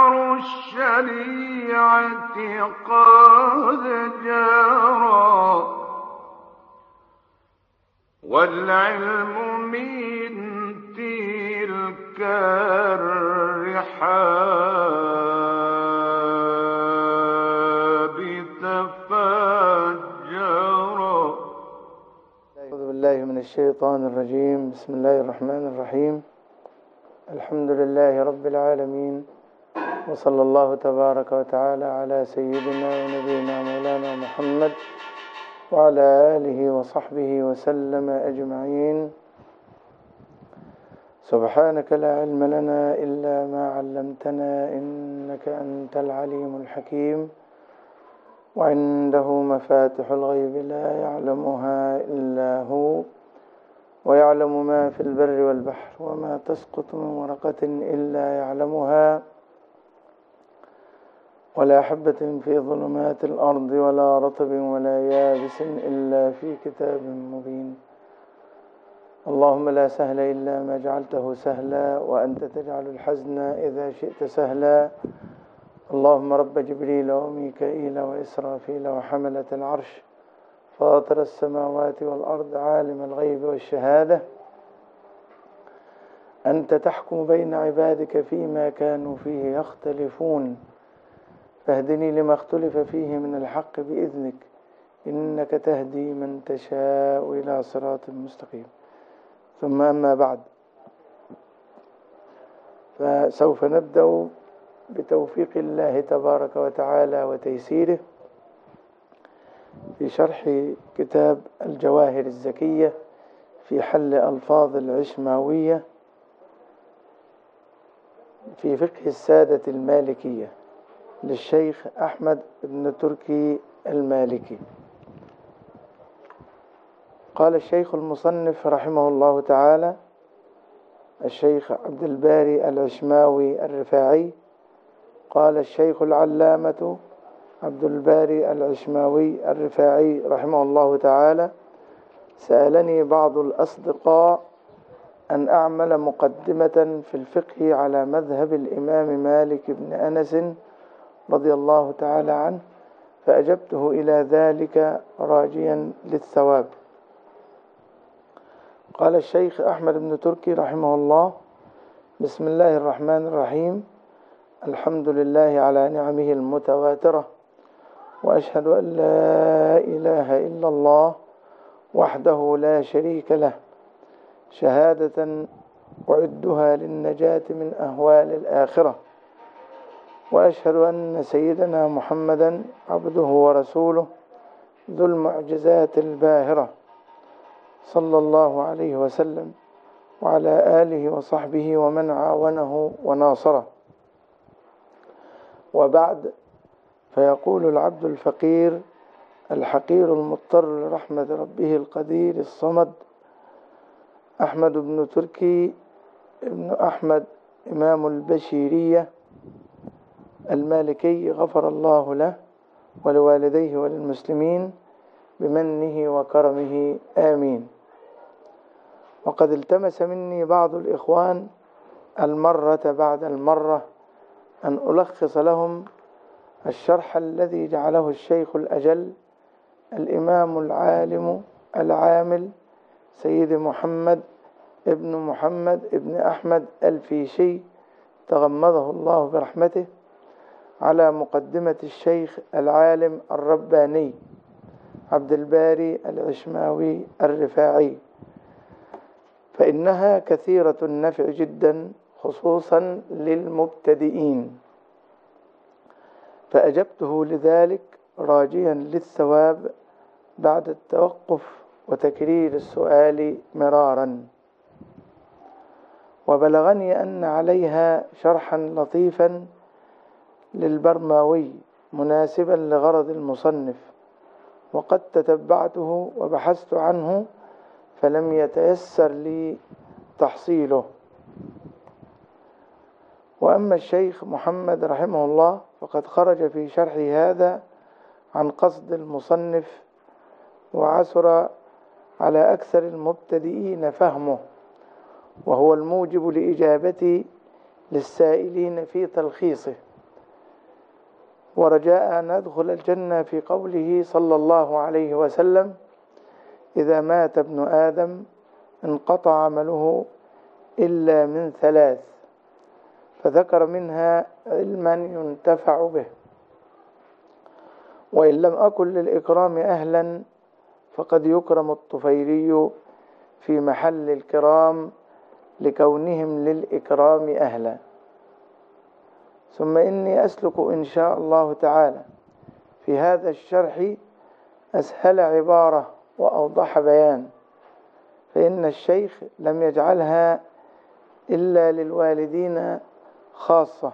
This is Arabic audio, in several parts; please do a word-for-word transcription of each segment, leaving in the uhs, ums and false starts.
مدار الشريعة قد جرى، والعلم من تلك الرحاب تفجرا. أعوذ بالله من الشيطان الرجيم. بسم الله الرحمن الرحيم. الحمد لله رب العالمين، وصلى الله تبارك وتعالى على سيدنا ونبينا مولانا محمد وعلى آله وصحبه وسلم أجمعين. سبحانك لا علم لنا إلا ما علمتنا، إنك أنت العليم الحكيم. وعنده مفاتح الغيب لا يعلمها إلا هو، ويعلم ما في البر والبحر، وما تسقط من ورقة إلا يعلمها، ولا حبة في ظلمات الأرض ولا رطب ولا يابس إلا في كتاب مبين. اللهم لا سهل إلا ما جعلته سهلا، وأنت تجعل الحزن إذا شئت سهلا. اللهم رب جبريل وميكائيل وإسرافيل وحملة العرش، فاطر السماوات والأرض، عالم الغيب والشهادة، أنت تحكم بين عبادك فيما كانوا فيه يختلفون، فاهدني لما اختلف فيه من الحق بإذنك، إنك تهدي من تشاء إلى صراط مستقيم. ثم أما بعد، فسوف نبدأ بتوفيق الله تبارك وتعالى وتيسيره في شرح كتاب الجواهر الزكية في حل ألفاظ العشماوية في فقه السادة المالكية للشيخ أحمد بن تركي المالكي. قال الشيخ المصنف رحمه الله تعالى الشيخ عبد الباري العشماوي الرفاعي، قال الشيخ العلامة عبد الباري العشماوي الرفاعي رحمه الله تعالى: سألني بعض الأصدقاء أن أعمل مقدمة في الفقه على مذهب الإمام مالك بن أنس رضي الله تعالى عنه، فأجبته إلى ذلك راجيا للثواب. قال الشيخ أحمد بن تركي رحمه الله: بسم الله الرحمن الرحيم. الحمد لله على نعمه المتواترة، وأشهد أن لا إله إلا الله وحده لا شريك له، شهادة أعدها للنجاة من أهوال الآخرة. وأشهد أن سيدنا محمدا عبده ورسوله ذو المعجزات الباهرة، صلى الله عليه وسلم وعلى آله وصحبه ومن عاونه وناصره. وبعد، فيقول العبد الفقير الحقير المضطر لرحمة ربه القدير الصمد أحمد بن تركي ابن أحمد إمام البشيرية المالكي، غفر الله له ولوالديه وللمسلمين بمنه وكرمه، آمين. وقد التمس مني بعض الإخوان المرة بعد المرة أن ألخص لهم الشرح الذي جعله الشيخ الأجل الإمام العالم العامل سيد محمد ابن محمد ابن أحمد الفيشي، تغمده الله برحمته، على مقدمة الشيخ العالم الرباني عبد الباري العشماوي الرفاعي، فإنها كثيرة النفع جدا خصوصا للمبتدئين. فأجبته لذلك راجيا للثواب بعد التوقف وتكرير السؤال مرارا. وبلغني أن عليها شرحا لطيفا للبرماوي مناسبا لغرض المصنف، وقد تتبعته وبحثت عنه فلم يتيسر لي تحصيله. وأما الشيخ محمد رحمه الله فقد خرج في شرح هذا عن قصد المصنف، وعسر على أكثر المبتدئين فهمه، وهو الموجب لإجابتي للسائلين في تلخيصه. ورجاء أن ندخل الجنة في قوله صلى الله عليه وسلم: إذا مات ابن آدم انقطع عمله إلا من ثلاث، فذكر منها علما ينتفع به. وإن لم أكن للإكرام أهلا فقد يكرم الطفيلي في محل الكرام لكونهم للإكرام أهلا. ثم إني أسلك إن شاء الله تعالى في هذا الشرح أسهل عبارة وأوضح بيان، فإن الشيخ لم يجعلها إلا للوالدين خاصة،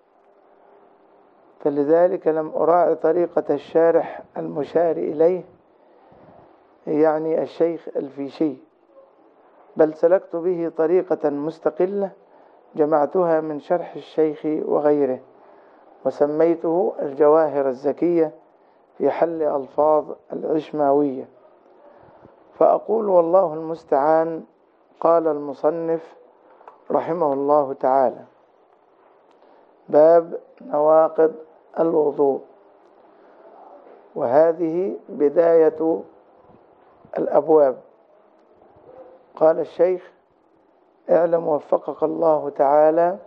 فلذلك لم أراعي طريقة الشارح المشار إليه يعني الشيخ الفيشي، بل سلكت به طريقة مستقلة جمعتها من شرح الشيخ وغيره، وسميته الجواهر الزكية في حل ألفاظ العشماوية. فأقول والله المستعان. قال المصنف رحمه الله تعالى: باب نواقض الوضوء. وهذه بداية الأبواب. قال الشيخ: اعلم وفقك الله تعالى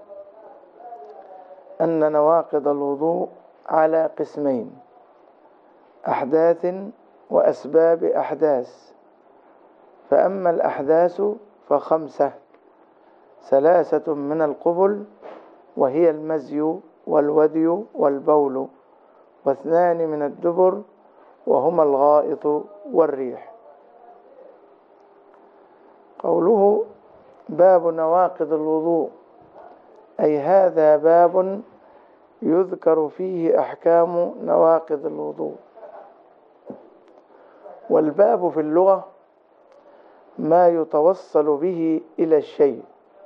أن نواقض الوضوء على قسمين: أحداث وأسباب أحداث. فأما الأحداث فخمسة: ثلاثة من القبل وهي المزي والودي والبول، واثنان من الدبر وهما الغائط والريح. قوله باب نواقض الوضوء، أي هذا باب يذكر فيه أحكام نواقض الوضوء. والباب في اللغة ما يتوصل به إلى الشيء،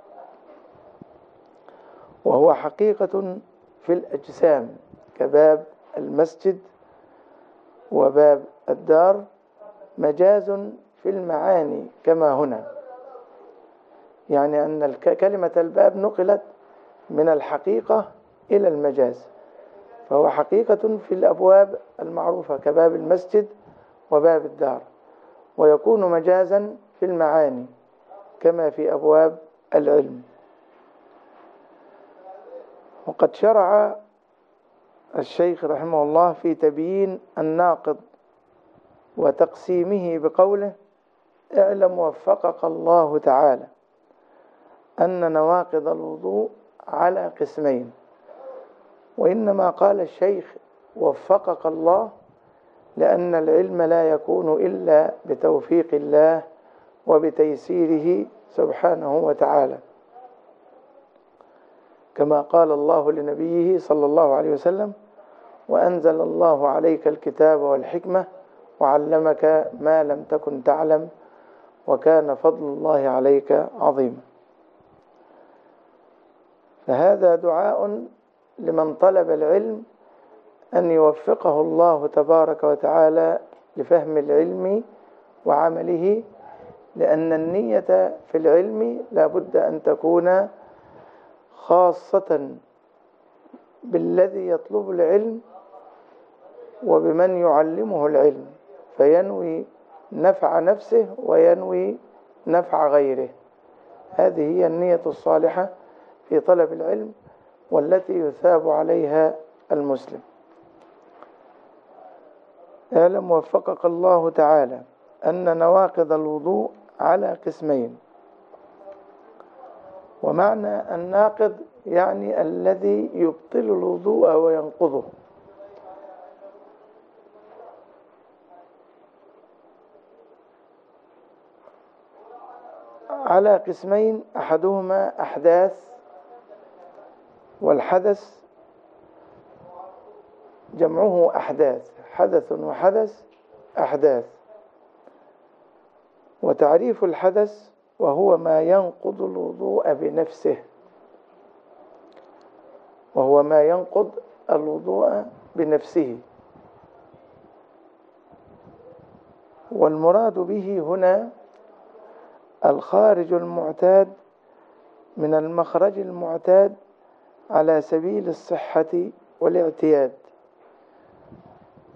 وهو حقيقة في الأجسام كباب المسجد وباب الدار، مجاز في المعاني كما هنا، يعني أن كلمة الباب نقلت من الحقيقة إلى المجاز، فهو حقيقة في الأبواب المعروفة كباب المسجد وباب الدار، ويكون مجازا في المعاني كما في أبواب العلم. وقد شرع الشيخ رحمه الله في تبيين الناقض وتقسيمه بقوله: اعلم وفقك الله تعالى أن نواقض الوضوء على قسمين. وإنما قال الشيخ وفقك الله لأن العلم لا يكون إلا بتوفيق الله وبتيسيره سبحانه وتعالى، كما قال الله لنبيه صلى الله عليه وسلم: وأنزل الله عليك الكتاب والحكمة وعلمك ما لم تكن تعلم وكان فضل الله عليك عظيما. فهذا دعاء لمن طلب العلم أن يوفقه الله تبارك وتعالى لفهم العلم وعمله، لأن النية في العلم لا بد أن تكون خاصة بالذي يطلب العلم وبمن يعلمه العلم، فينوي نفع نفسه وينوي نفع غيره. هذه هي النية الصالحة في طلب العلم والتي يثاب عليها المسلم. اعلم وفقك الله تعالى أن نواقض الوضوء على قسمين. ومعنى الناقض يعني الذي يبطل الوضوء وينقضه. على قسمين: أحدهما أحداث، والحدث جمعه أحداث، حدث وحدث أحداث. وتعريف الحدث وهو ما ينقض الوضوء بنفسه، وهو ما ينقض الوضوء بنفسه. والمراد به هنا الخارج المعتاد من المخرج المعتاد على سبيل الصحة والاعتياد.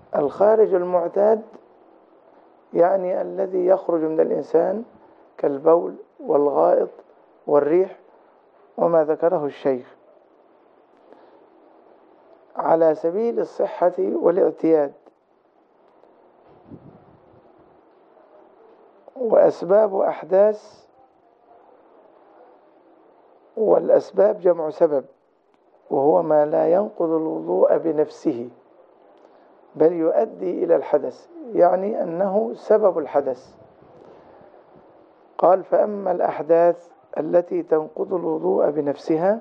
الخارج المعتاد يعني الذي يخرج من الإنسان كالبول والغائط والريح وما ذكره الشيخ على سبيل الصحة والاعتياد. وأسباب أحداث، والأسباب جمع سبب، وهو ما لا ينقض الوضوء بنفسه بل يؤدي إلى الحدث، يعني أنه سبب الحدث. قال: فأما الأحداث التي تنقض الوضوء بنفسها،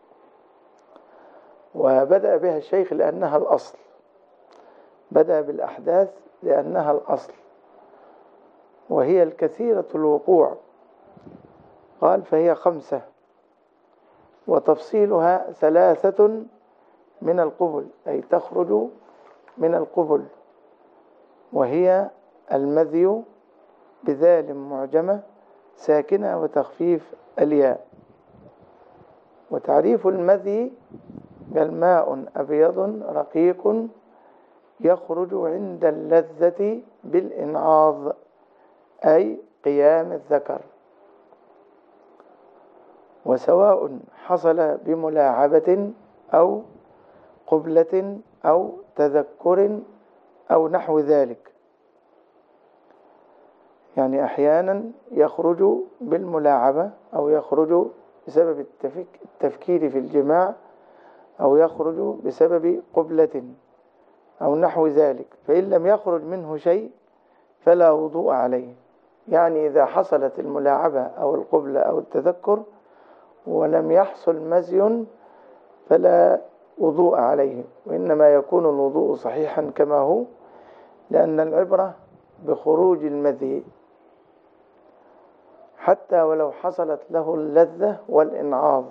وبدأ بها الشيخ لأنها الأصل، بدأ بالأحداث لأنها الأصل وهي الكثيرة الوقوع. قال: فهي خمسة، وتفصيلها ثلاثة من القبل، أي تخرج من القبل، وهي المذي بذال معجمة ساكنة وتخفيف الياء. وتعريف المذي: قال: ماء أبيض رقيق يخرج عند اللذة بالإنعاض، أي قيام الذكر، وسواء حصل بملاعبة أو قبلة أو تذكر أو نحو ذلك. يعني أحيانا يخرج بالملاعبة، أو يخرج بسبب التفكير في الجماع، أو يخرج بسبب قبلة أو نحو ذلك، فإن لم يخرج منه شيء فلا وضوء عليه. يعني إذا حصلت الملاعبة أو القبلة أو التذكر ولم يحصل مزي فلا وضوء عليه، وإنما يكون الوضوء صحيحا كما هو، لأن العبرة بخروج المذي حتى ولو حصلت له اللذة والإنعاض.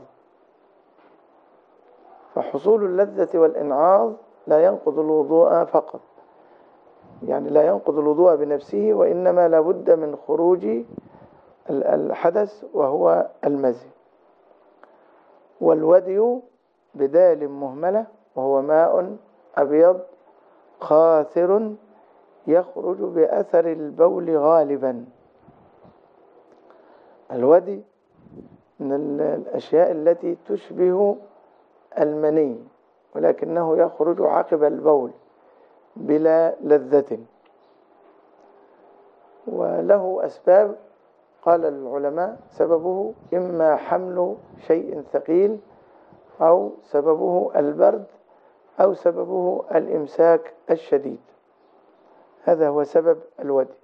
فحصول اللذة والإنعاض لا ينقض الوضوء فقط، يعني لا ينقض الوضوء بنفسه، وإنما لابد من خروج الحدث وهو المذي. والودي بدال مهملة، وهو ماء أبيض خاثر يخرج بأثر البول غالبا. الودي من الأشياء التي تشبه المني، ولكنه يخرج عقب البول بلا لذة، وله أسباب. قال العلماء: سببه إما حمل شيء ثقيل، أو سببه البرد، أو سببه الإمساك الشديد. هذا هو سبب الودي.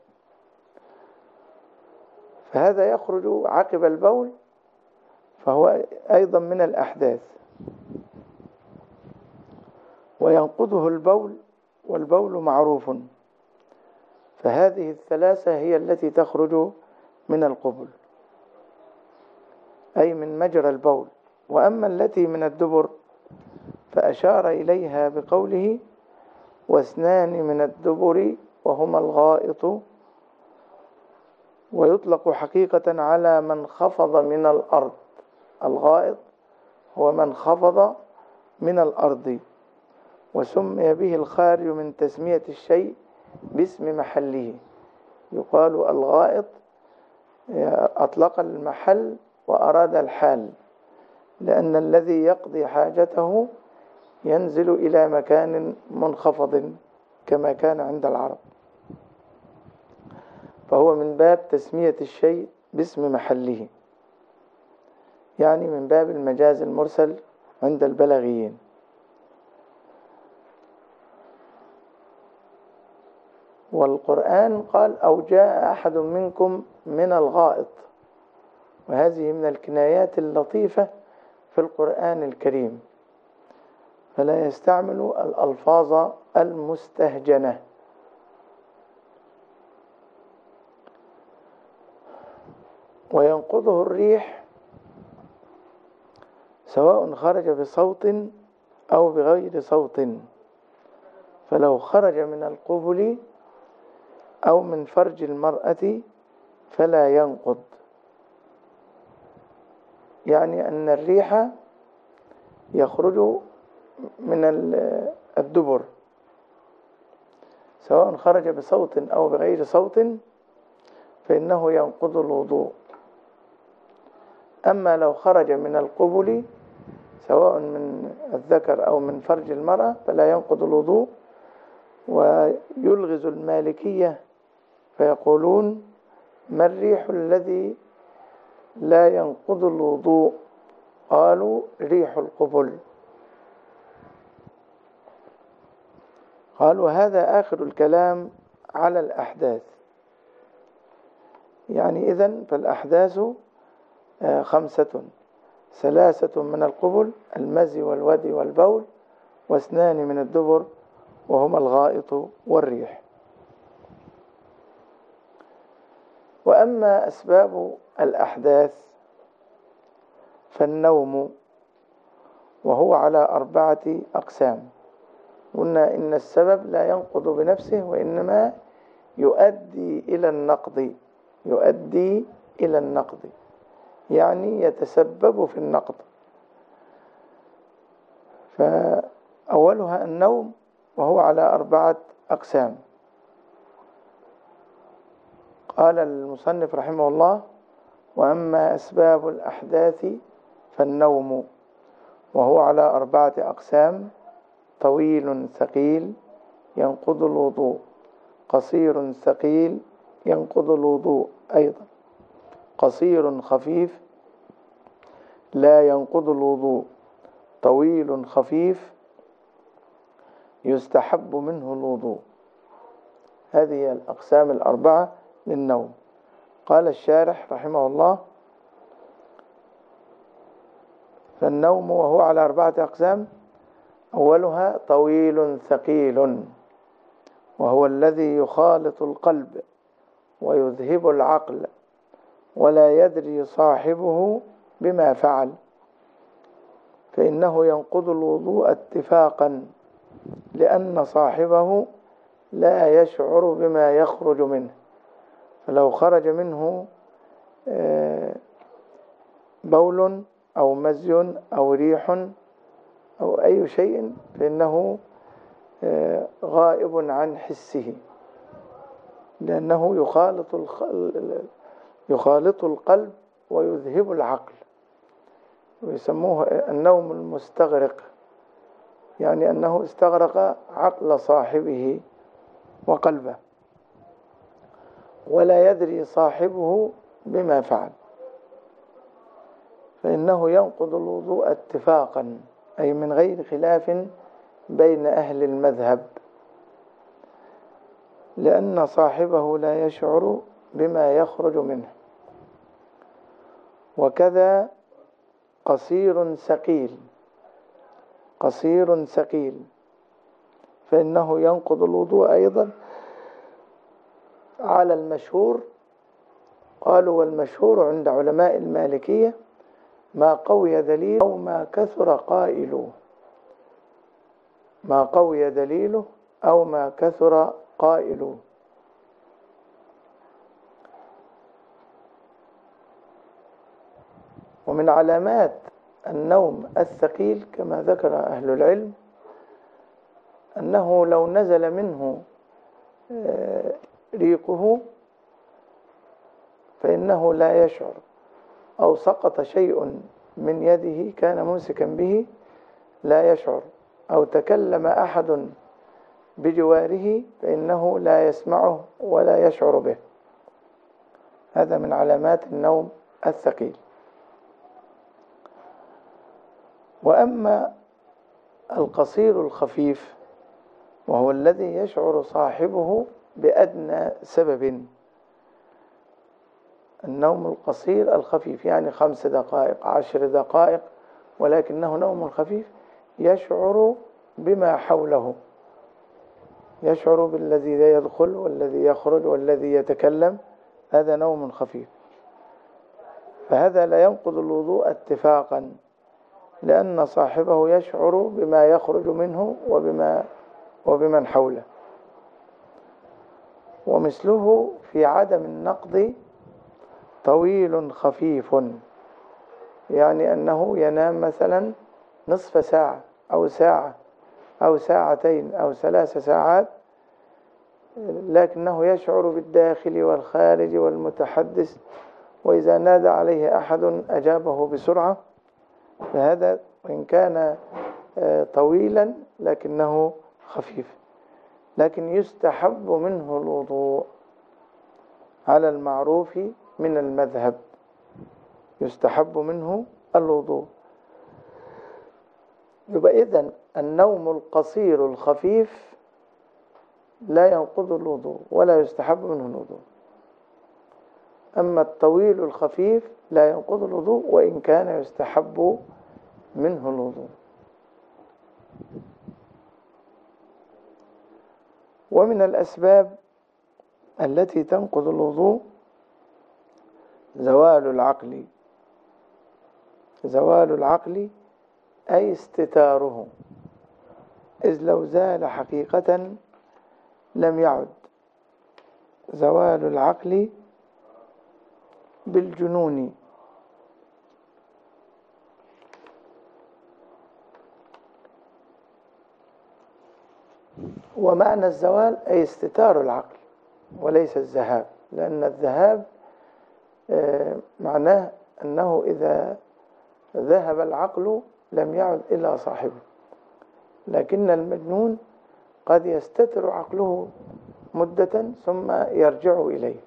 فهذا يخرج عقب البول، فهو أيضا من الأحداث، وينقضه البول، والبول معروف. فهذه الثلاثة هي التي تخرج من القبل، أي من مجرى البول. وأما التي من الدبر فأشار إليها بقوله: واثنان من الدبر وهما الغائط. ويطلق حقيقة على من خفض من الأرض. الغائط هو من خفض من الأرض، وسمي به الخارج من تسمية الشيء باسم محله. يقال الغائط، أطلق المحل وأراد الحال، لأن الذي يقضي حاجته ينزل إلى مكان منخفض كما كان عند العرب، فهو من باب تسمية الشيء باسم محله، يعني من باب المجاز المرسل عند البلاغيين. والقرآن قال: أو جاء أحد منكم من الغائط، وهذه من الكنايات اللطيفة في القرآن الكريم، فلا يستعمل الألفاظ المستهجنة. وينقضه الريح سواء خرج بصوت أو بغير صوت، فلو خرج من القبل أو من فرج المرأة فلا ينقض. يعني أن الريح يخرج من الدبر، سواء خرج بصوت أو بغير صوت فإنه ينقض الوضوء. أما لو خرج من القبل سواء من الذكر أو من فرج المرأة فلا ينقض الوضوء. ويلغز المالكية فيقولون: ما الريح الذي لا ينقض الوضوء؟ قالوا: ريح القبل. قالوا: هذا آخر الكلام على الأحداث. يعني إذن فالأحداث خمسة: ثلاثة من القبل، المزي والودي والبول، واثنان من الدبر وهما الغائط والريح. وأما أسباب الأحداث فالنوم، وهو على أربعة أقسام. قلنا إن السبب لا ينقض بنفسه وإنما يؤدي إلى النقض، يؤدي إلى النقض يعني يتسبب في النقض. فأولها النوم، وهو على أربعة أقسام. قال المصنف رحمه الله: وأما أسباب الأحداث فالنوم، وهو على أربعة أقسام: طويل ثقيل ينقض الوضوء، قصير ثقيل ينقض الوضوء أيضا، قصير خفيف لا ينقض الوضوء، طويل خفيف يستحب منه الوضوء. هذه الأقسام الأربعة للنوم. قال الشارح رحمه الله: فالنوم وهو على أربعة أقسام: أولها طويل ثقيل، وهو الذي يخالط القلب ويذهب العقل ولا يدري صاحبه بما فعل، فإنه ينقض الوضوء اتفاقا، لأن صاحبه لا يشعر بما يخرج منه. فلو خرج منه بول أو مزي أو ريح أو أي شيء فإنه غائب عن حسه، لأنه يخالط يخالط القلب ويذهب العقل، ويسموه النوم المستغرق، يعني أنه استغرق عقل صاحبه وقلبه ولا يدري صاحبه بما فعل، فإنه ينقض الوضوء اتفاقا، أي من غير خلاف بين أهل المذهب، لأن صاحبه لا يشعر بما يخرج منه. وكذا قصير ثقيل، قصير ثقيل فإنه ينقض الوضوء أيضا على المشهور. قالوا: والمشهور عند علماء المالكية ما قوي دليله أو ما كثر قائله، ما قوي دليله أو ما كثر قائله. ومن علامات النوم الثقيل كما ذكر أهل العلم أنه لو نزل منه ريقه فإنه لا يشعر، أو سقط شيء من يده كان ممسكا به لا يشعر، أو تكلم أحد بجواره فإنه لا يسمعه ولا يشعر به. هذا من علامات النوم الثقيل. وأما القصير الخفيف وهو الذي يشعر صاحبه بأدنى سبب. النوم القصير الخفيف يعني خمس دقائق عشر دقائق، ولكنه نوم خفيف يشعر بما حوله، يشعر بالذي يدخل والذي يخرج والذي يتكلم، هذا نوم خفيف. فهذا لا ينقض الوضوء اتفاقا، لأن صاحبه يشعر بما يخرج منه وبما وبمن حوله. ومثله في عدم النقض طويل خفيف، يعني أنه ينام مثلا نصف ساعة أو ساعة أو ساعتين أو ثلاث ساعات لكنه يشعر بالداخل والخارج والمتحدث، وإذا نادى عليه أحد أجابه بسرعة، فهذا وإن كان طويلا لكنه خفيف. لكن يستحب منه الوضوء على المعروف من المذهب، يستحب منه الوضوء. يبقى إذن النوم القصير الخفيف لا ينقض الوضوء ولا يستحب منه الوضوء، أما الطويل الخفيف لا ينقض الوضوء وإن كان يستحب منه الوضوء. ومن الأسباب التي تنقض الوضوء زوال العقل، زوال العقل أي استتاره، إذ لو زال حقيقة لم يعد. زوال العقل بالجنون، ومعنى الزوال أي استتار العقل وليس الذهاب، لأن الذهاب معناه أنه إذا ذهب العقل لم يعد إلى صاحبه، لكن المجنون قد يستتر عقله مدة ثم يرجع إليه.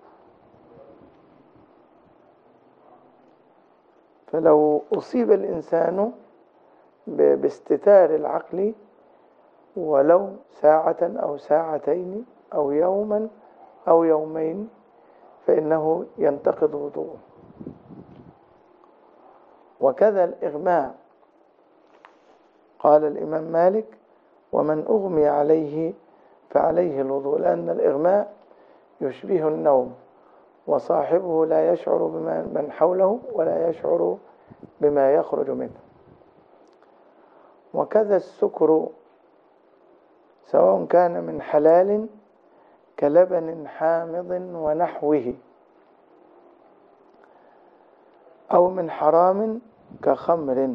فلو أصيب الإنسان باستتار العقل ولو ساعة أو ساعتين أو يوما أو يومين فإنه ينتقض وضوءه. وكذا الإغماء، قال الإمام مالك: ومن أغمي عليه فعليه الوضوء، لأن الإغماء يشبه النوم وصاحبه لا يشعر بما من حوله ولا يشعر بما يخرج منه. وكذا السكر، سواء كان من حلال كلبن حامض ونحوه أو من حرام كخمر،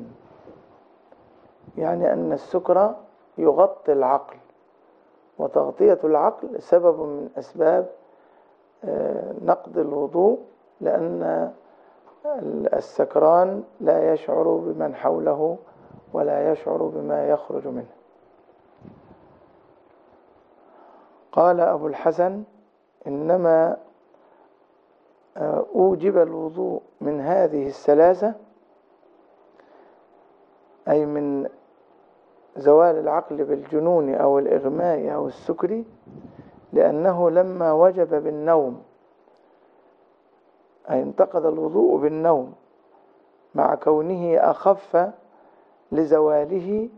يعني أن السكر يغطي العقل، وتغطية العقل سبب من أسباب نقض الوضوء، لأن السكران لا يشعر بمن حوله ولا يشعر بما يخرج منه. قال أبو الحسن: إنما أوجب الوضوء من هذه الثلاثة، أي من زوال العقل بالجنون أو الإغماء أو السكر، لأنه لما وجب بالنوم، أي انتقض الوضوء بالنوم مع كونه أخف لزواله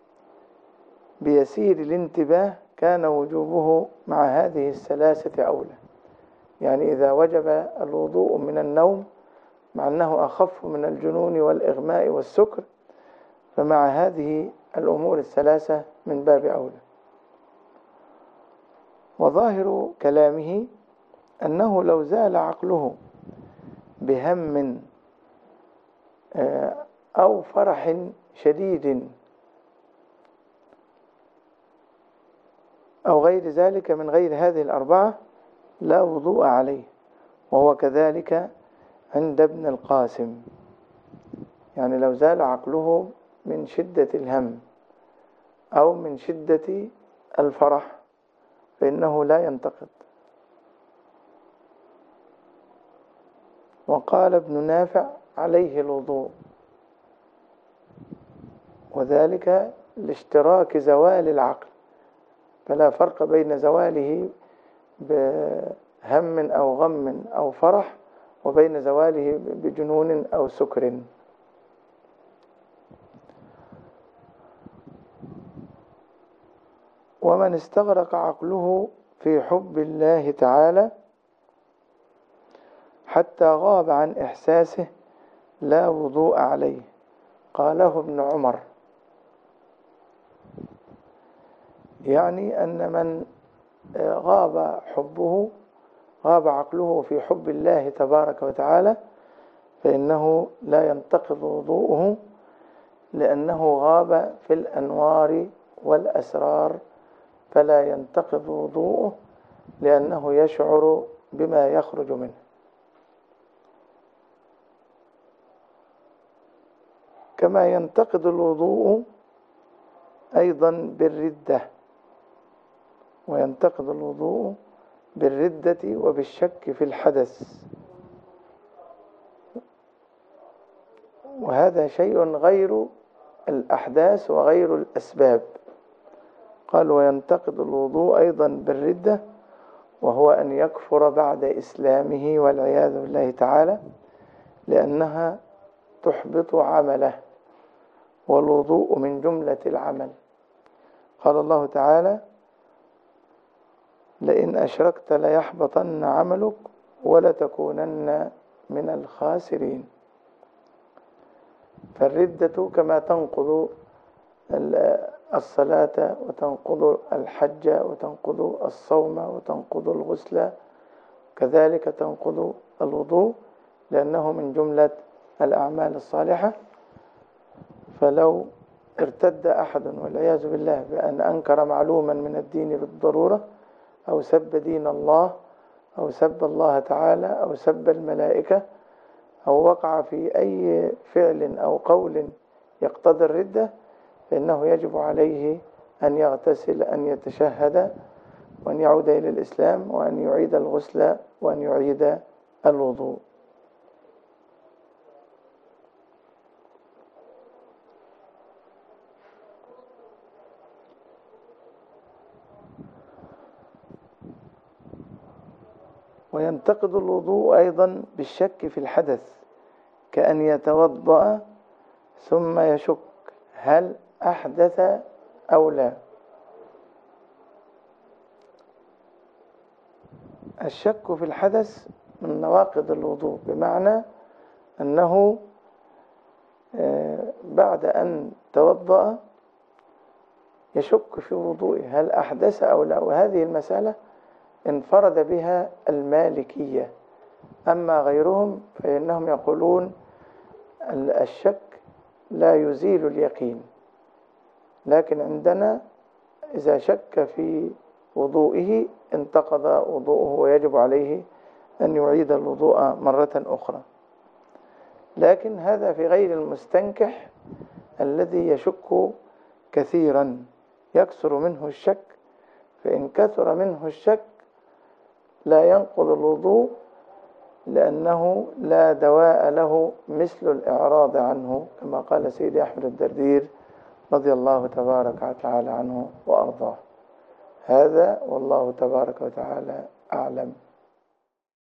بيسير الانتباه، كان وجوبه مع هذه الثلاثة أولى. يعني إذا وجب الوضوء من النوم مع أنه أخف من الجنون والإغماء والسكر، فمع هذه الأمور الثلاثة من باب أولى. وظاهر كلامه أنه لو زال عقله بهم أو فرح شديد أو غير ذلك من غير هذه الأربعة لا وضوء عليه، وهو كذلك عند ابن القاسم. يعني لو زال عقله من شدة الهم أو من شدة الفرح فإنه لا ينتقض. وقال ابن نافع: عليه الوضوء، وذلك لاشتراك زوال العقل، فلا فرق بين زواله بهم أو غم أو فرح وبين زواله بجنون أو سكر. ومن استغرق عقله في حب الله تعالى حتى غاب عن إحساسه لا وضوء عليه، قاله ابن عمر. يعني أن من غاب حبه، غاب عقله في حب الله تبارك وتعالى، فإنه لا ينتقض وضوءه، لأنه غاب في الأنوار والأسرار، فلا ينتقض وضوءه لأنه يشعر بما يخرج منه. كما ينتقد الوضوء أيضا بالردة، وينتقد الوضوء بالردة وبالشك في الحدث، وهذا شيء غير الأحداث وغير الأسباب. قال وينتقد الوضوء أيضا بالردة، وهو أن يكفر بعد إسلامه والعياذ بالله تعالى، لأنها تحبط عمله، والوضوء من جملة العمل. قال الله تعالى لئن أشركت ليحبطن عملك ولتكونن من الخاسرين. فالردة كما تنقض الصلاة وتنقض الحج وتنقض الصوم وتنقض الغسل، كذلك تنقض الوضوء، لأنه من جملة الأعمال الصالحة. فلو ارتد أحد والعياذ بالله بأن أنكر معلوما من الدين بالضرورة، أو سب دين الله، أو سب الله تعالى، أو سب الملائكة، أو وقع في أي فعل أو قول يقتضي الردة، فإنه يجب عليه أن يغتسل، أن يتشهد، وأن يعود إلى الإسلام، وأن يعيد الغسل، وأن يعيد الوضوء. وينتقد الوضوء أيضا بالشك في الحدث، كأن يتوضأ ثم يشك هل أحدث أو لا. الشك في الحدث من نواقض الوضوء، بمعنى أنه بعد أن توضأ يشك في وضوءه هل أحدث أو لا. وهذه المسألة انفرد بها المالكية، أما غيرهم فإنهم يقولون الشك لا يزيل اليقين، لكن عندنا إذا شك في وضوئه انتقض وضوءه ويجب عليه أن يعيد الوضوء مرة أخرى. لكن هذا في غير المستنكح الذي يشك كثيرا، يكثر منه الشك، فإن كثر منه الشك لا ينقض الوضوء، لأنه لا دواء له مثل الإعراض عنه، كما قال سيدي أحمد الدردير رضي الله تبارك وتعالى عنه وأرضاه. هذا والله تبارك وتعالى أعلم.